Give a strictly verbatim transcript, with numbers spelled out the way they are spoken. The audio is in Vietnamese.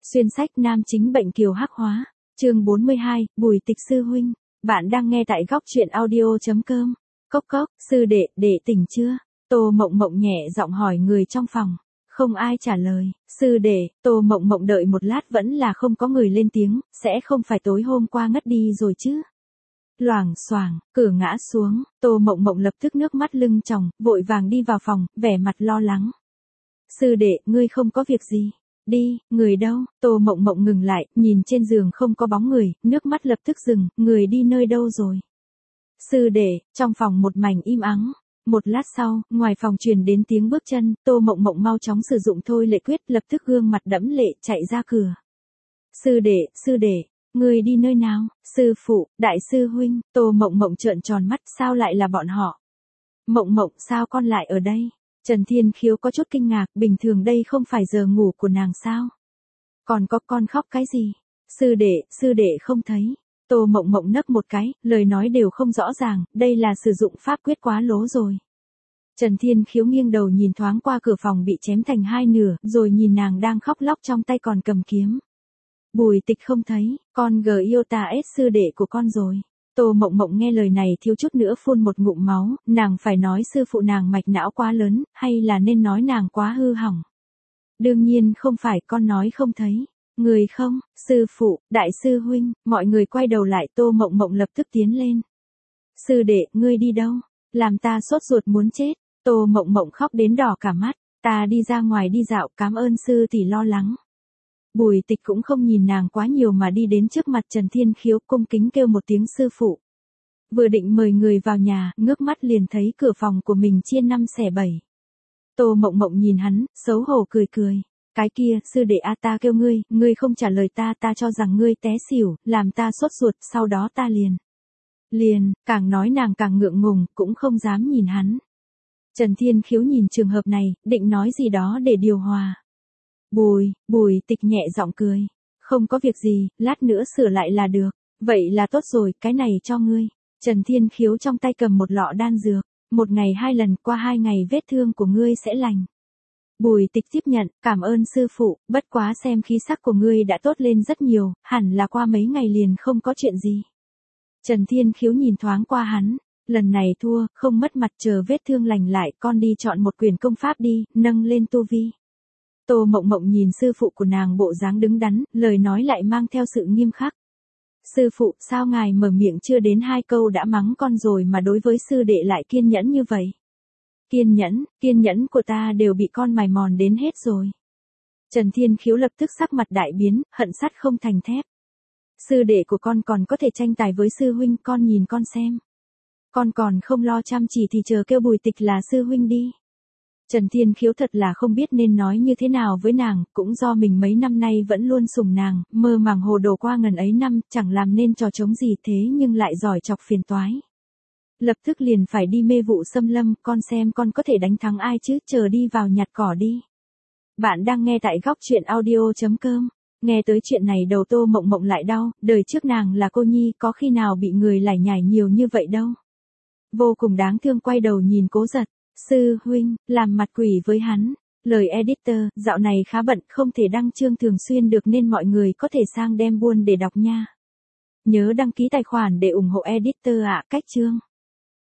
Xuyên sách nam chính bệnh kiều hắc hóa. Chương bốn mươi hai, Bùi Tịch sư huynh. Bạn đang nghe tại góc truyện audio chấm com. Cốc cốc, sư đệ, đệ tỉnh chưa? Tô Mộng Mộng nhẹ giọng hỏi người trong phòng. Không ai trả lời. Sư đệ, Tô Mộng Mộng đợi một lát vẫn là không có người lên tiếng, sẽ không phải tối hôm qua ngất đi rồi chứ? Loảng xoảng, cửa ngã xuống, Tô Mộng Mộng lập tức nước mắt lưng tròng, vội vàng đi vào phòng, vẻ mặt lo lắng. Sư đệ, ngươi không có việc gì? Đi, người đâu? Tô Mộng Mộng ngừng lại, nhìn trên giường không có bóng người, nước mắt lập tức dừng, người đi nơi đâu rồi? Sư đệ, trong phòng một mảnh im ắng. Một lát sau, ngoài phòng truyền đến tiếng bước chân, Tô Mộng Mộng mau chóng sử dụng thôi lệ quyết, lập tức gương mặt đẫm lệ chạy ra cửa. Sư đệ, sư đệ, người đi nơi nào? Sư phụ, đại sư huynh. Tô Mộng Mộng trợn tròn mắt, sao lại là bọn họ? Mộng Mộng, sao con lại ở đây? Trần Thiên Khiếu có chút kinh ngạc, bình thường đây không phải giờ ngủ của nàng sao? Còn có con khóc cái gì? Sư đệ, sư đệ không thấy. Tô Mộng Mộng nấc một cái, lời nói đều không rõ ràng, đây là sử dụng pháp quyết quá lố rồi. Trần Thiên Khiếu nghiêng đầu nhìn thoáng qua cửa phòng bị chém thành hai nửa, rồi nhìn nàng đang khóc lóc trong tay còn cầm kiếm. Bùi Tịch không thấy, con gờ yêu ta ết sư đệ của con rồi. Tô Mộng Mộng nghe lời này thiếu chút nữa phun một ngụm máu, nàng phải nói sư phụ nàng mạch não quá lớn, hay là nên nói nàng quá hư hỏng. Đương nhiên không phải, con nói không thấy. Người không, sư phụ, đại sư huynh, mọi người quay đầu lại, Tô Mộng Mộng lập tức tiến lên. Sư đệ, ngươi đi đâu? Làm ta sốt ruột muốn chết. Tô Mộng Mộng khóc đến đỏ cả mắt, ta đi ra ngoài đi dạo, cảm ơn sư tỷ lo lắng. Bùi Tịch cũng không nhìn nàng quá nhiều mà đi đến trước mặt Trần Thiên Khiếu, cung kính kêu một tiếng sư phụ. Vừa định mời người vào nhà, ngước mắt liền thấy cửa phòng của mình chia năm xẻ bảy. Tô Mộng Mộng nhìn hắn, xấu hổ cười cười. Cái kia, sư đệ a ta kêu ngươi, ngươi không trả lời ta, ta cho rằng ngươi té xỉu, làm ta sốt ruột, sau đó ta liền. Liền, càng nói nàng càng ngượng ngùng, cũng không dám nhìn hắn. Trần Thiên Khiếu nhìn trường hợp này, định nói gì đó để điều hòa. Bùi, Bùi Tịch nhẹ giọng cười. Không có việc gì, lát nữa sửa lại là được. Vậy là tốt rồi, cái này cho ngươi. Trần Thiên Khiếu trong tay cầm một lọ đan dược. Một ngày hai lần, qua hai ngày vết thương của ngươi sẽ lành. Bùi Tịch tiếp nhận, cảm ơn sư phụ, bất quá xem khí sắc của ngươi đã tốt lên rất nhiều, hẳn là qua mấy ngày liền không có chuyện gì. Trần Thiên Khiếu nhìn thoáng qua hắn, lần này thua, không mất mặt, chờ vết thương lành lại, con đi chọn một quyển công pháp đi, nâng lên tu vi. Tô Mộng Mộng nhìn sư phụ của nàng bộ dáng đứng đắn, lời nói lại mang theo sự nghiêm khắc. Sư phụ, sao ngài mở miệng chưa đến hai câu đã mắng con rồi mà đối với sư đệ lại kiên nhẫn như vậy? Kiên nhẫn, kiên nhẫn của ta đều bị con mài mòn đến hết rồi. Trần Thiên Khiếu lập tức sắc mặt đại biến, hận sắt không thành thép. Sư đệ của con còn có thể tranh tài với sư huynh, con nhìn con xem. Con còn không lo chăm chỉ thì chờ kêu Bùi Tịch là sư huynh đi. Trần Thiên Khiếu thật là không biết nên nói như thế nào với nàng, cũng do mình mấy năm nay vẫn luôn sủng nàng, mơ màng hồ đồ qua ngần ấy năm, chẳng làm nên trò trống gì thế nhưng lại giỏi chọc phiền toái. Lập tức liền phải đi mê vụ xâm lâm, con xem con có thể đánh thắng ai chứ, chờ đi vào nhặt cỏ đi. Bạn đang nghe tại góc truyện audio chấm com. Nghe tới chuyện này đầu Tô Mộng Mộng lại đau, đời trước nàng là cô nhi, có khi nào bị người lải nhải nhiều như vậy đâu. Vô cùng đáng thương, quay đầu nhìn Cố Giật. Sư huynh, làm mặt quỷ với hắn. Lời editor, dạo này khá bận, không thể đăng chương thường xuyên được nên mọi người có thể sang đem buôn để đọc nha. Nhớ đăng ký tài khoản để ủng hộ editor ạ, cách chương.